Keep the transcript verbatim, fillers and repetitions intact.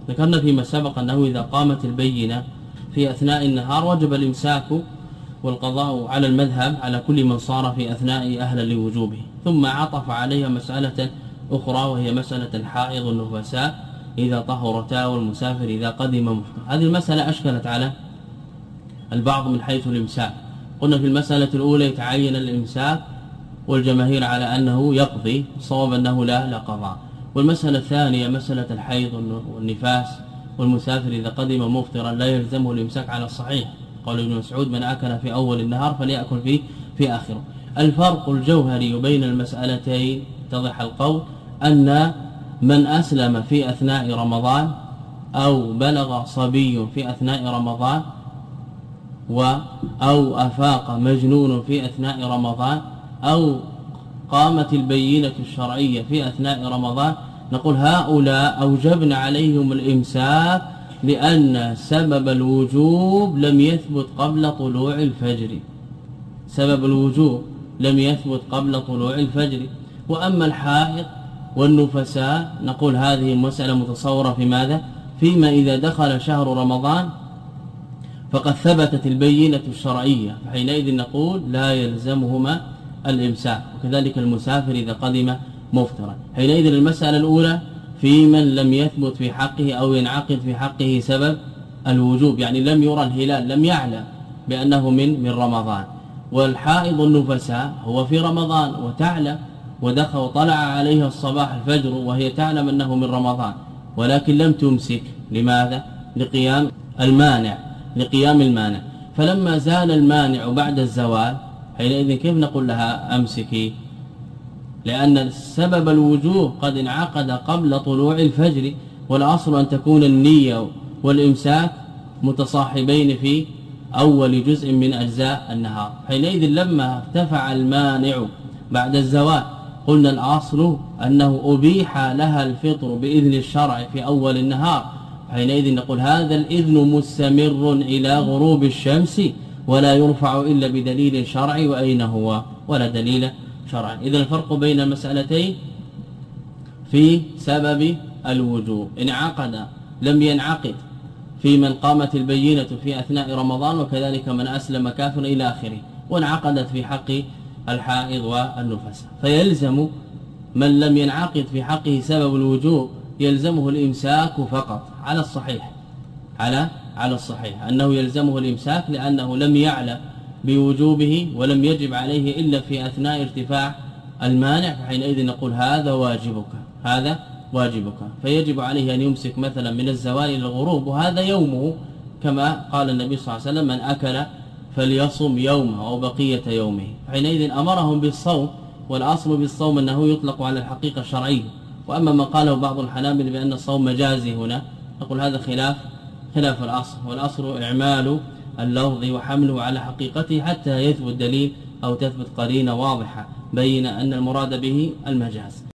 ذكرنا فيما سبق أنه إذا قامت البينة في أثناء النهار وجب الإمساك والقضاء على المذهب على كل من صار في أثناء أهلا لوجوبه، ثم عطف عليها مسألة أخرى وهي مسألة الحائض والنفساء إذا طهرتا والمسافر إذا قدم مفطر. هذه المسألة أشكلت على البعض من حيث الإمساك. قلنا في المسألة الأولى يتعين الإمساك والجماهير على أنه يقضي، صواب أنه لا لا قضاء. والمسألة الثانية مسألة الحيض والنفاس والمسافر إذا قدم مفطرا لا يلزمه الإمساك على الصحيح، قال ابن مسعود من أكل في أول النهار فليأكل في في آخره. الفرق الجوهري بين المسألتين اتضح القول أن من أسلم في أثناء رمضان أو بلغ صبي في أثناء رمضان و أو أفاق مجنون في أثناء رمضان أو قامت البينة الشرعية في أثناء رمضان، نقول هؤلاء أوجبنا عليهم الإمساك لأن سبب الوجوب لم يثبت قبل طلوع الفجر، سبب الوجوب لم يثبت قبل طلوع الفجر. وأما الحائض والنفساء نقول هذه مسألة متصورة في ماذا؟ فيما إذا دخل شهر رمضان فقد ثبتت البينة الشرعية، فحينئذ نقول لا يلزمهما الإمساك، وكذلك المسافر إذا قدم مفطرا. حينئذ المسألة الأولى في من لم يثبت في حقه أو ينعقد في حقه سبب الوجوب، يعني لم يرى الهلال، لم يعلم بأنه من من رمضان. والحائض النفساء هو في رمضان وتعلم ودخل وطلع عليها الصباح الفجر وهي تعلم أنه من رمضان ولكن لم تمسك، لماذا؟ لقيام المانع لقيام المانع فلما زال المانع بعد الزوال حينئذ كيف نقول لها أمسكي؟ لأن سبب الوجوب قد انعقد قبل طلوع الفجر، والأصل أن تكون النية والإمساك متصاحبين في أول جزء من أجزاء النهار. حينئذ لما ارتفع المانع بعد الزوال قلنا الأصل أنه أبيح لها الفطر بإذن الشرع في أول النهار، حينئذ نقول هذا الإذن مستمر إلى غروب الشمس ولا يرفع إلا بدليل شرعي، وأين هو؟ ولا دليل شرعي. إذن الفرق بين المسألتين في سبب الوجوب، انعقد لم ينعقد في من قامت البينة في أثناء رمضان وكذلك من أسلم كافر إلى آخره، وانعقدت في حق الحائض والنفس. فيلزم من لم ينعقد في حقه سبب الوجوب يلزمه الإمساك فقط على الصحيح، على على الصحيح أنه يلزمه الإمساك لأنه لم يعلم بوجوبه ولم يجب عليه إلا في أثناء ارتفاع المانع، فحينئذ نقول هذا واجبك هذا واجبك فيجب عليه أن يمسك مثلا من الزوال إلى الغروب وهذا يومه، كما قال النبي صلى الله عليه وسلم من أكل فليصم يومه أو بقية يومه. حينئذ أمرهم بالصوم، والأصل بالصوم أنه يطلق على الحقيقة الشرعية. وأما ما قاله بعض الحنابلة بأن الصوم مجازي هنا نقول هذا خلاف خلاف الأصل، والأصل إعمال اللفظ وحمله على حقيقته حتى يثبت دليل أو تثبت قرينة واضحة بين أن المراد به المجاز.